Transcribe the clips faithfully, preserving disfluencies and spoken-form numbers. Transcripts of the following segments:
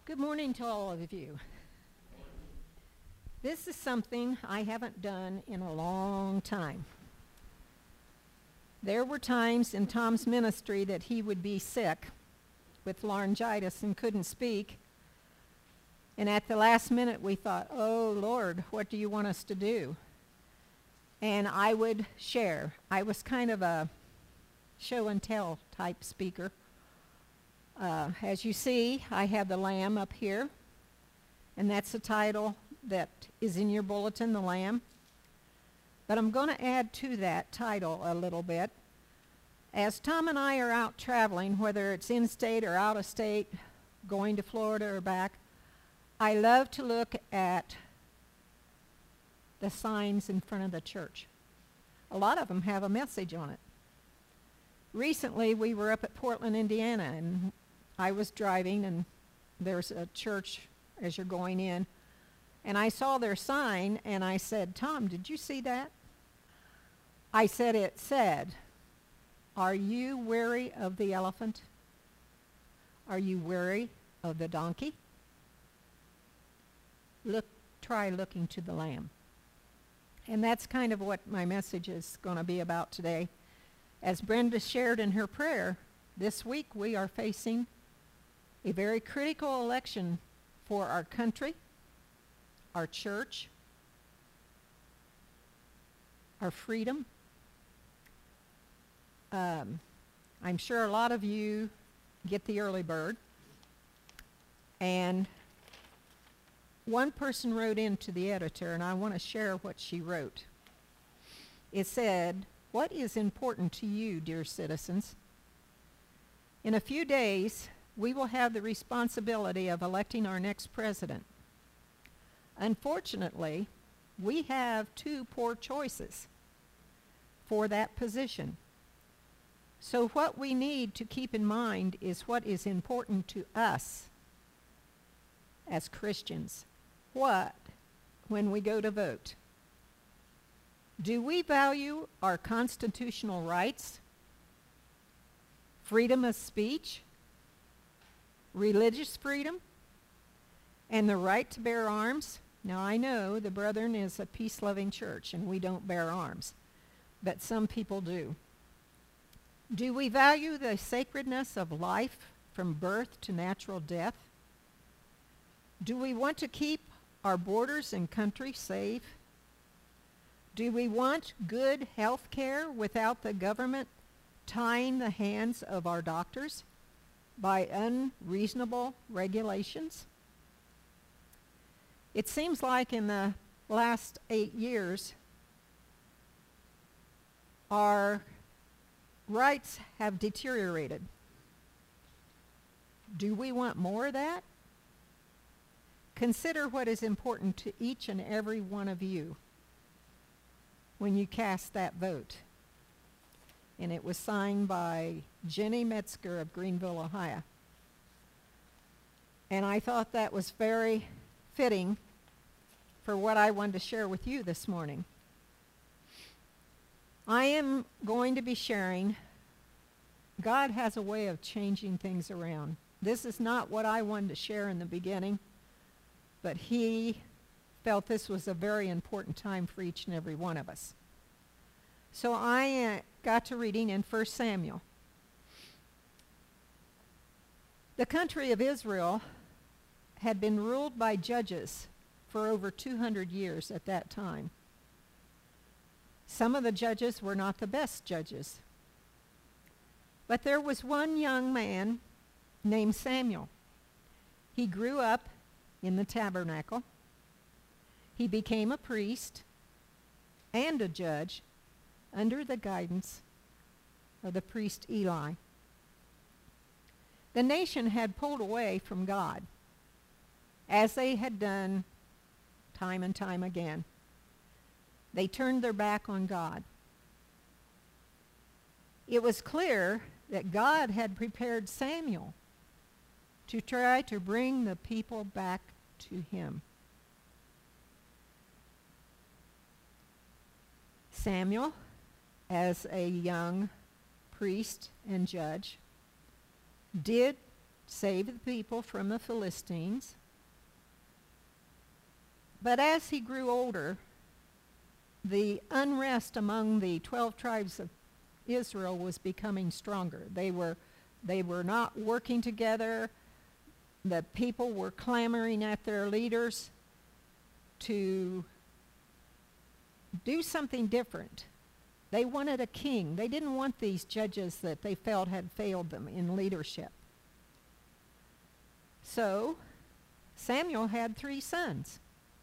Good morning to all of you. This is something I haven't done in a long time. There were times in Tom's ministry that he would be sick with laryngitis and couldn't speak. And at the last minute we thought, oh Lord, what do you want us to do? And I would share. I was kind of a show and tell type speaker. Uh, as you see, I have the Lamb up here, and that's the title that is in your bulletin, the Lamb. But I'm going to add to that title a little bit. As Tom and I are out traveling, whether it's in-state or out-of-state, going to Florida or back, I love to look at the signs in front of the church. A lot of them have a message on it. Recently, we were up at Portland, Indiana, and I was driving, and there's a church as you're going in, and I saw their sign, and I said, Tom, did you see that? I said, it said, are you weary of the elephant? Are you weary of the donkey? Look, try looking to the Lamb. And that's kind of what my message is going to be about today. As Brenda shared in her prayer, this week we are facing a very critical election for our country, our church, our freedom. Um, I'm sure a lot of you get the early bird. And one person wrote in to the editor, and I want to share what she wrote. It said, what is important to you, dear citizens? In a few days, we will have the responsibility of electing our next president. Unfortunately, we have two poor choices for that position. So what we need to keep in mind is what is important to us as Christians. What when we go to vote? Do we value our constitutional rights, freedom of speech, religious freedom, and the right to bear arms? Now, I know the Brethren is a peace-loving church, and we don't bear arms, but some people do. Do we value the sacredness of life from birth to natural death? Do we want to keep our borders and country safe? Do we want good health care without the government tying the hands of our doctors by unreasonable regulations? It seems like in the last eight years, our rights have deteriorated. Do we want more of that? Consider what is important to each and every one of you when you cast that vote. And it was signed by Jenny Metzger of Greenville, Ohio. And I thought that was very fitting for what I wanted to share with you this morning. I am going to be sharing, God has a way of changing things around. This is not what I wanted to share in the beginning, but he felt this was a very important time for each and every one of us. So I uh, got to reading in First Samuel. The country of Israel had been ruled by judges for over two hundred years at that time. Some of the judges were not the best judges. But there was one young man named Samuel. He grew up in the tabernacle. He became a priest and a judge under the guidance of the priest Eli. The nation had pulled away from God, as they had done time and time again. They turned their back on God. It was clear that God had prepared Samuel to try to bring the people back to him. Samuel, as a young priest and judge, did save the people from the Philistines. But as he grew older, the unrest among the twelve tribes of Israel was becoming stronger. They were, they were not working together. The people were clamoring at their leaders to do something different. They wanted a king. They didn't want these judges that they felt had failed them in leadership. So Samuel had three sons.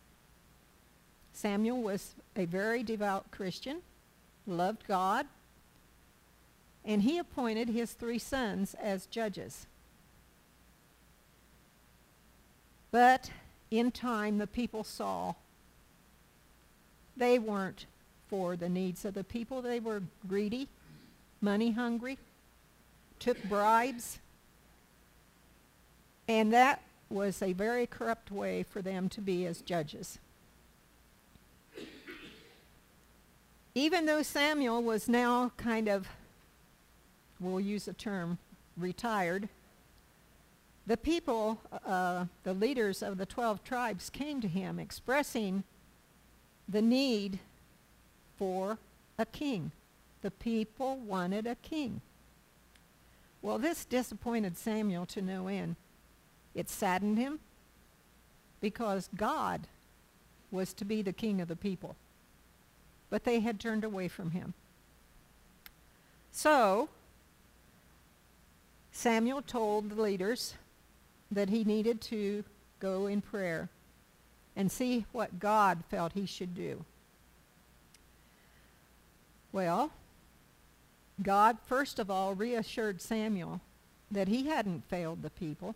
Samuel was a very devout Christian, loved God, and he appointed his three sons as judges. But in time, the people saw they weren't for the needs of the people. They were greedy, money hungry, took bribes, and that was a very corrupt way for them to be as judges. Even though Samuel was now kind of, we'll use the term, retired, the people, uh, the leaders of the twelve tribes came to him expressing the need for a king. The people wanted a king. Well, this disappointed Samuel to no end. It saddened him because God was to be the king of the people. But they had turned away from him. So Samuel told the leaders that he needed to go in prayer and see what God felt he should do. Well, God first of all reassured Samuel that he hadn't failed the people.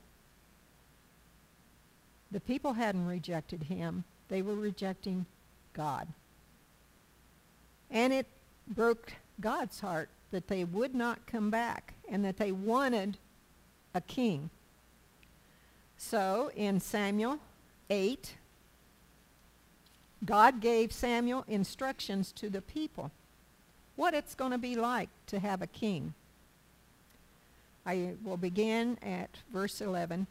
The people hadn't rejected him. They were rejecting God. And it broke God's heart that they would not come back and that they wanted a king. So in Samuel eight, God gave Samuel instructions to the people, what it's going to be like to have a king. I will begin at verse eleven.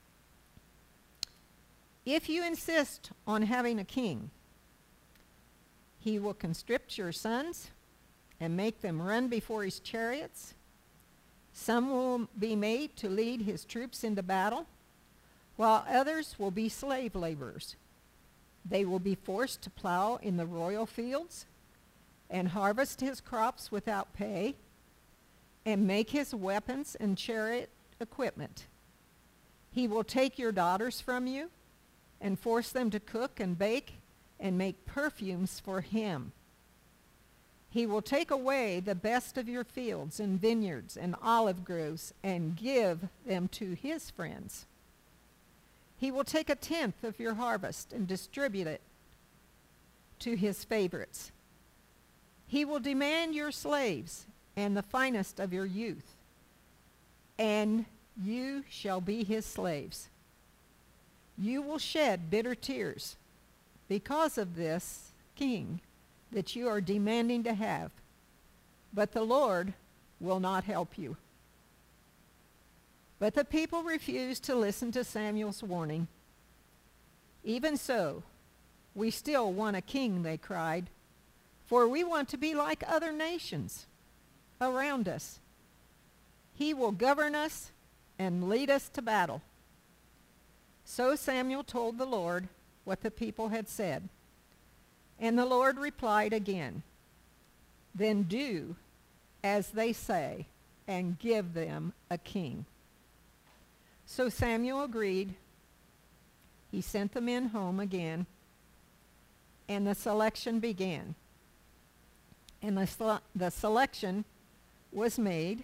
If you insist on having a king, he will conscript your sons and make them run before his chariots. Some will be made to lead his troops into battle, while others will be slave laborers. They will be forced to plow in the royal fields and harvest his crops without pay and make his weapons and chariot equipment. He will take your daughters from you and force them to cook and bake and make perfumes for him. He will take away the best of your fields and vineyards and olive groves and give them to his friends. He will take a tenth of your harvest and distribute it to his favorites. He will demand your slaves and the finest of your youth, and you shall be his slaves. You will shed bitter tears because of this king that you are demanding to have, but the Lord will not help you. But the people refused to listen to Samuel's warning. Even so, we still want a king, they cried, for we want to be like other nations around us. He will govern us and lead us to battle. So Samuel told the Lord what the people had said. And the Lord replied again, then do as they say and give them a king. So Samuel agreed. He sent the men home again, and the selection began. And the, sele- the selection was made,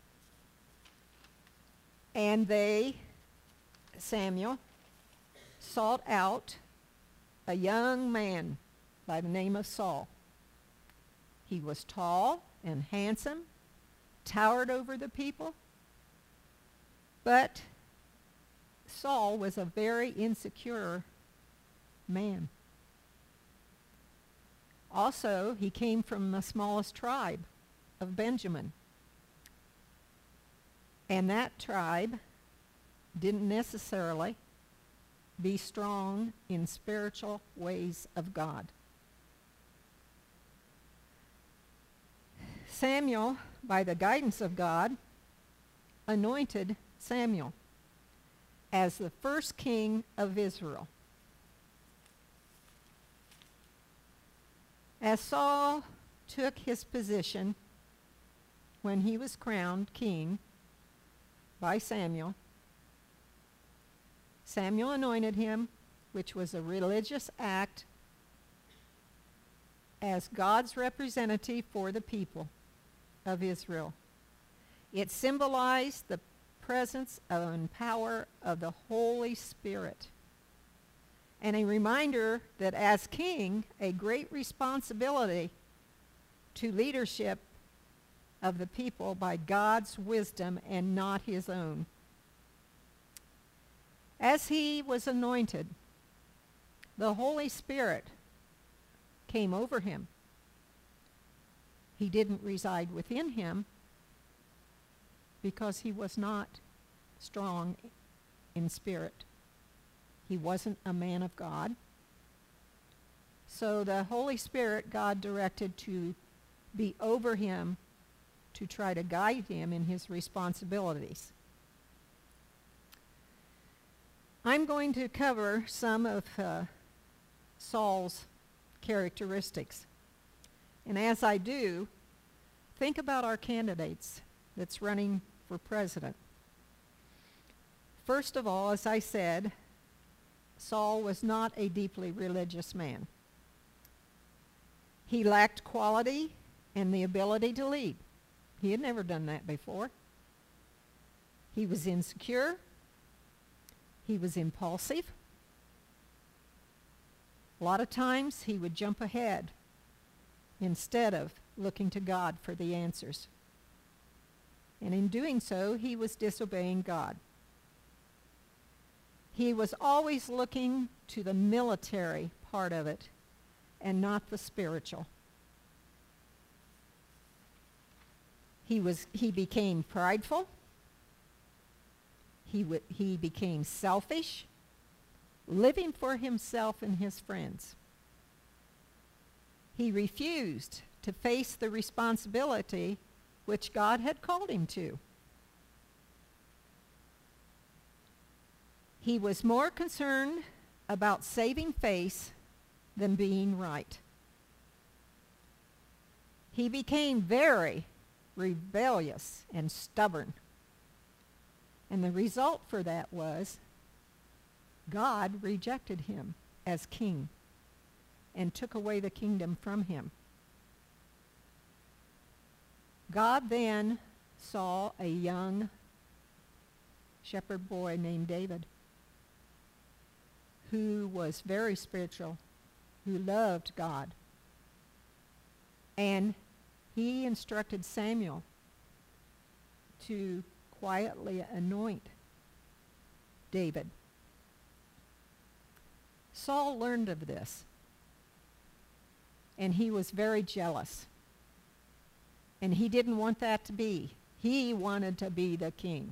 and they, Samuel, sought out a young man by the name of Saul. He was tall and handsome, towered over the people, but Saul was a very insecure man. Also, he came from the smallest tribe of Benjamin. And that tribe didn't necessarily be strong in spiritual ways of God. Samuel, by the guidance of God, anointed Samuel as the first king of Israel. As Saul took his position when he was crowned king by Samuel, Samuel anointed him, which was a religious act as God's representative for the people of Israel. It symbolized the presence and power of the Holy Spirit, and a reminder that as king, a great responsibility to leadership of the people by God's wisdom and not his own. As he was anointed, the Holy Spirit came over him. He didn't reside within him because he was not strong in spirit. He wasn't a man of God. So the Holy Spirit God directed to be over him to try to guide him in his responsibilities. I'm going to cover some of uh, Saul's characteristics. And as I do, think about our candidates that's running for president. First of all, as I said, Saul was not a deeply religious man. He lacked quality and the ability to lead. He had never done that before. He was insecure. He was impulsive. A lot of times he would jump ahead instead of looking to God for the answers. And in doing so, he was disobeying God. He was always looking to the military part of it and not the spiritual. He was he became prideful. He w- he became selfish, living for himself and his friends. He refused to face the responsibility which God had called him to. He was more concerned about saving face than being right. He became very rebellious and stubborn. And the result for that was God rejected him as king and took away the kingdom from him. God then saw a young shepherd boy named David who was very spiritual, who loved God. And he instructed Samuel to quietly anoint David. Saul learned of this, and he was very jealous. And he didn't want that to be. He wanted to be the king.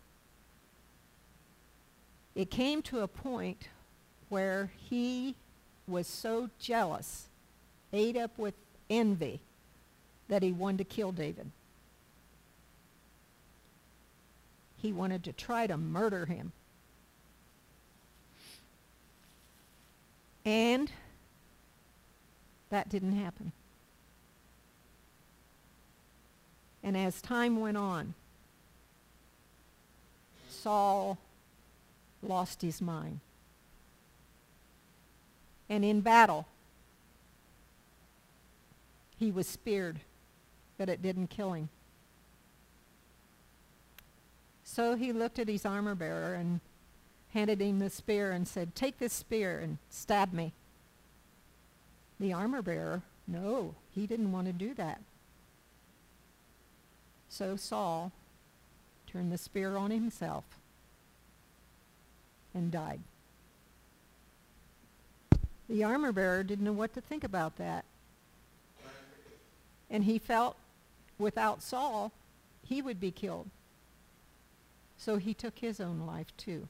It came to a point where he was so jealous, ate up with envy, that he wanted to kill David. He wanted to try to murder him. And that didn't happen. And as time went on, Saul lost his mind. And in battle, he was speared, but it didn't kill him. So he looked at his armor bearer and handed him the spear and said, "Take this spear and stab me." The armor bearer, no, he didn't want to do that. So Saul turned the spear on himself and died. The armor bearer didn't know what to think about that. And he felt without Saul, he would be killed. So he took his own life too.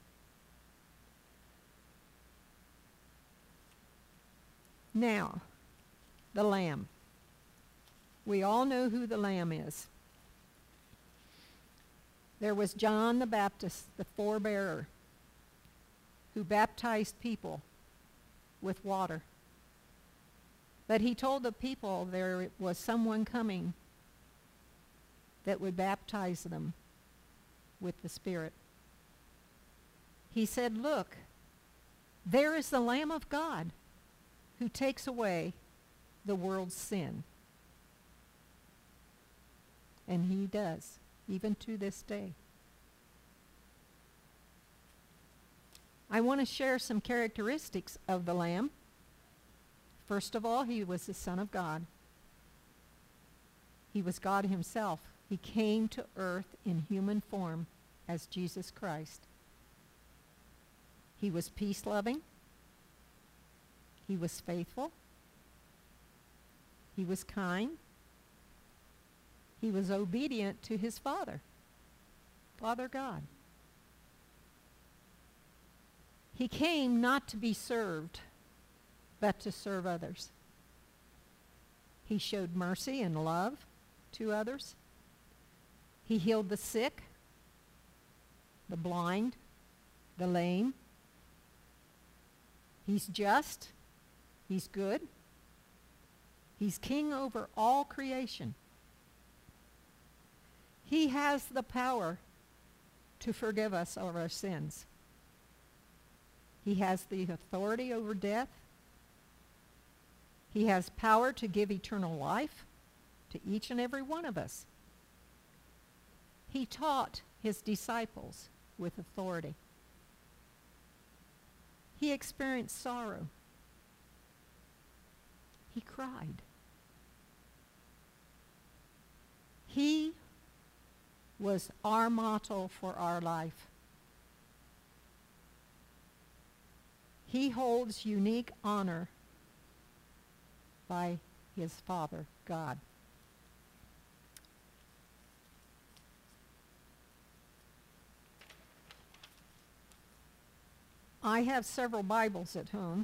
Now, the Lamb. We all know who the Lamb is. There was John the Baptist, the forebearer, who baptized people with water. But he told the people there was someone coming that would baptize them with the Spirit. He said, "Look, there is the Lamb of God who takes away the world's sin." And he does, even to this day. I want to share some characteristics of the Lamb. First of all, he was the Son of God. He was God himself. He came to earth in human form as Jesus Christ. He was peace-loving. He was faithful. He was kind. He was obedient to his Father, Father God. He came not to be served, but to serve others. He showed mercy and love to others. He healed the sick, the blind, the lame. He's just. He's good. He's king over all creation. He has the power to forgive us of our sins. He has the authority over death. He has power to give eternal life to each and every one of us. He taught his disciples with authority. He experienced sorrow. He cried. He was our motto for our life. He holds unique honor by his Father, God. I have several Bibles at home,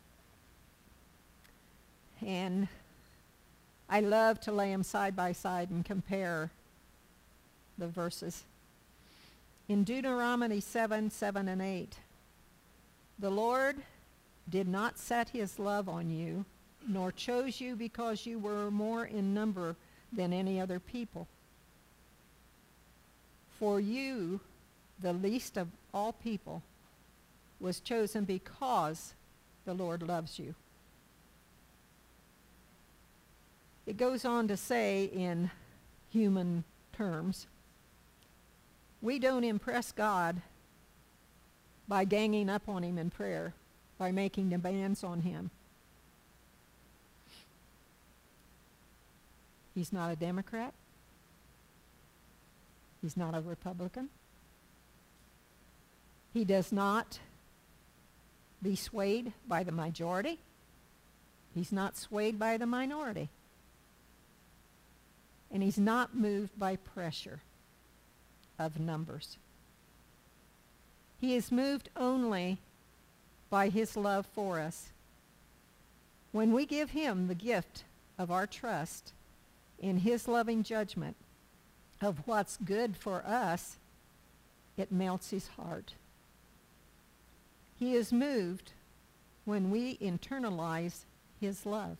and I love to lay them side by side and compare the verses. In Deuteronomy seven, seven and eight, the Lord did not set his love on you, nor chose you because you were more in number than any other people. For you, the least of all people, was chosen because the Lord loves you. It goes on to say in human terms, we don't impress God by ganging up on him in prayer, by making demands on him. He's not a Democrat. He's not a Republican. He does not be swayed by the majority. He's not swayed by the minority. And he's not moved by pressure of numbers. He is moved only by his love for us. When we give him the gift of our trust in his loving judgment of what's good for us, it melts his heart. He is moved when we internalize his love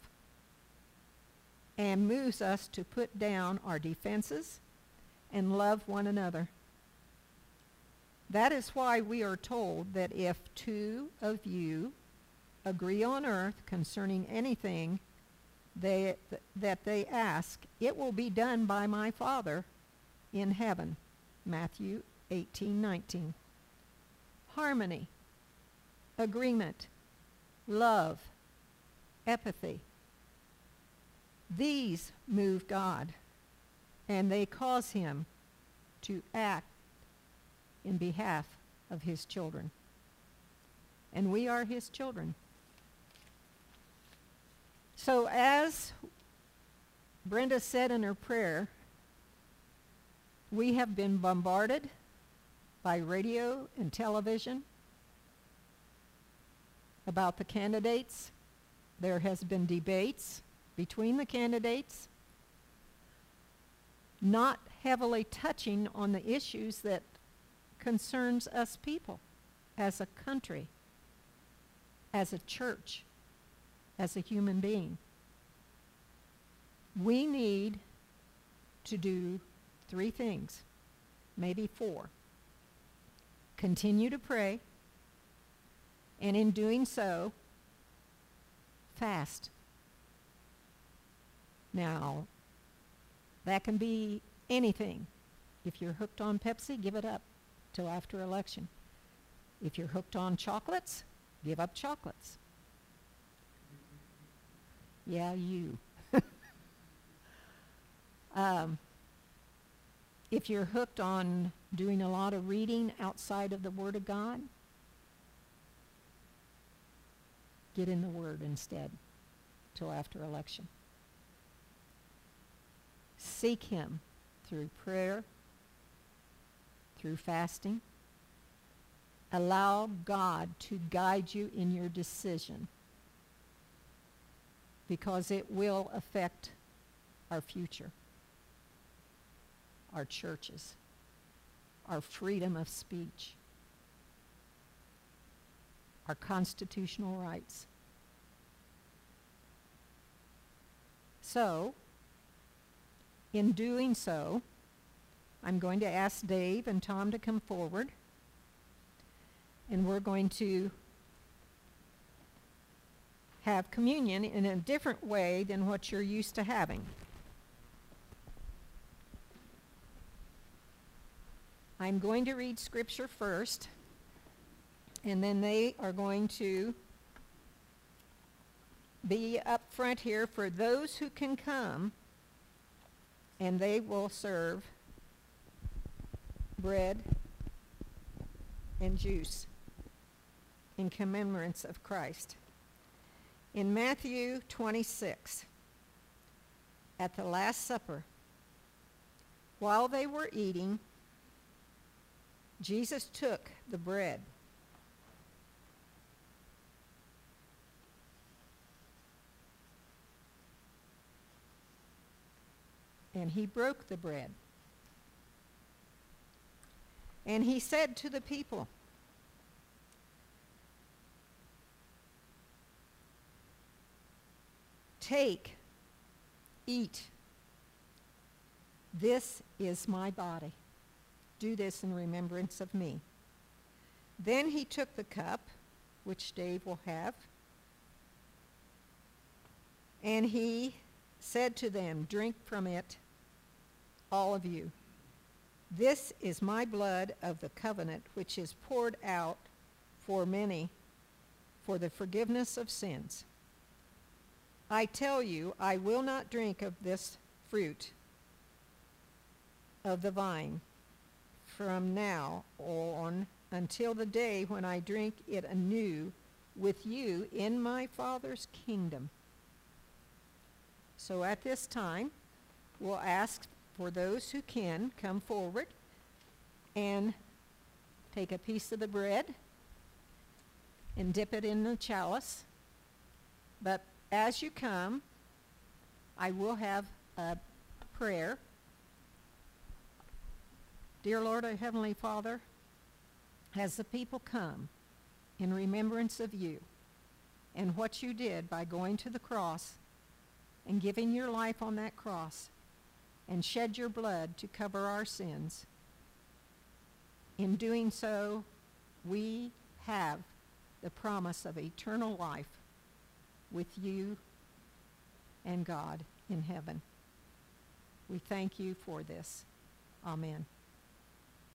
and moves us to put down our defenses and love one another. That is why we are told that if two of you agree on earth concerning anything they, th- that they ask, it will be done by my Father in heaven. Matthew eighteen nineteen. Harmony, agreement, love, empathy. These move God, and they cause him to act in behalf of his children. And we are his children. So as Brenda said in her prayer, we have been bombarded by radio and television about the candidates. There has been debates between the candidates, not heavily touching on the issues that concerns us people as a country, as a church, as a human being. We need to do three things, maybe four. Continue to pray, and in doing so, fast. Now, that can be anything. If you're hooked on Pepsi, give it up till after election. If you're hooked on chocolates, give up chocolates. Yeah, you. um, if you're hooked on doing a lot of reading outside of the Word of God, get in the Word instead till after election. Seek Him through prayer, through fasting. Allow God to guide you in your decision, because it will affect our future, our churches, our freedom of speech, our constitutional rights. So, in doing so, I'm going to ask Dave and Tom to come forward, and we're going to have communion in a different way than what you're used to having. I'm going to read scripture first, and then they are going to be up front here for those who can come, and they will serve bread and juice in commemorance of Christ. In Matthew twenty-six, at the Last Supper, while they were eating, Jesus took the bread. And he broke the bread. And he said to the people, "Take, eat. This is my body. Do this in remembrance of me." Then he took the cup, which Dave will have, and he said to them, "Drink from it, all of you. This is my blood of the covenant, which is poured out for many for the forgiveness of sins. I tell you, I will not drink of this fruit of the vine from now on until the day when I drink it anew with you in my Father's kingdom." So at this time, we'll ask for those who can come forward and take a piece of the bread and dip it in the chalice. But as you come, I will have a prayer. Dear Lord, our Heavenly Father, as the people come in remembrance of you and what you did by going to the cross and giving your life on that cross and shed your blood to cover our sins, in doing so, we have the promise of eternal life with you and God in heaven. We thank you for this. Amen.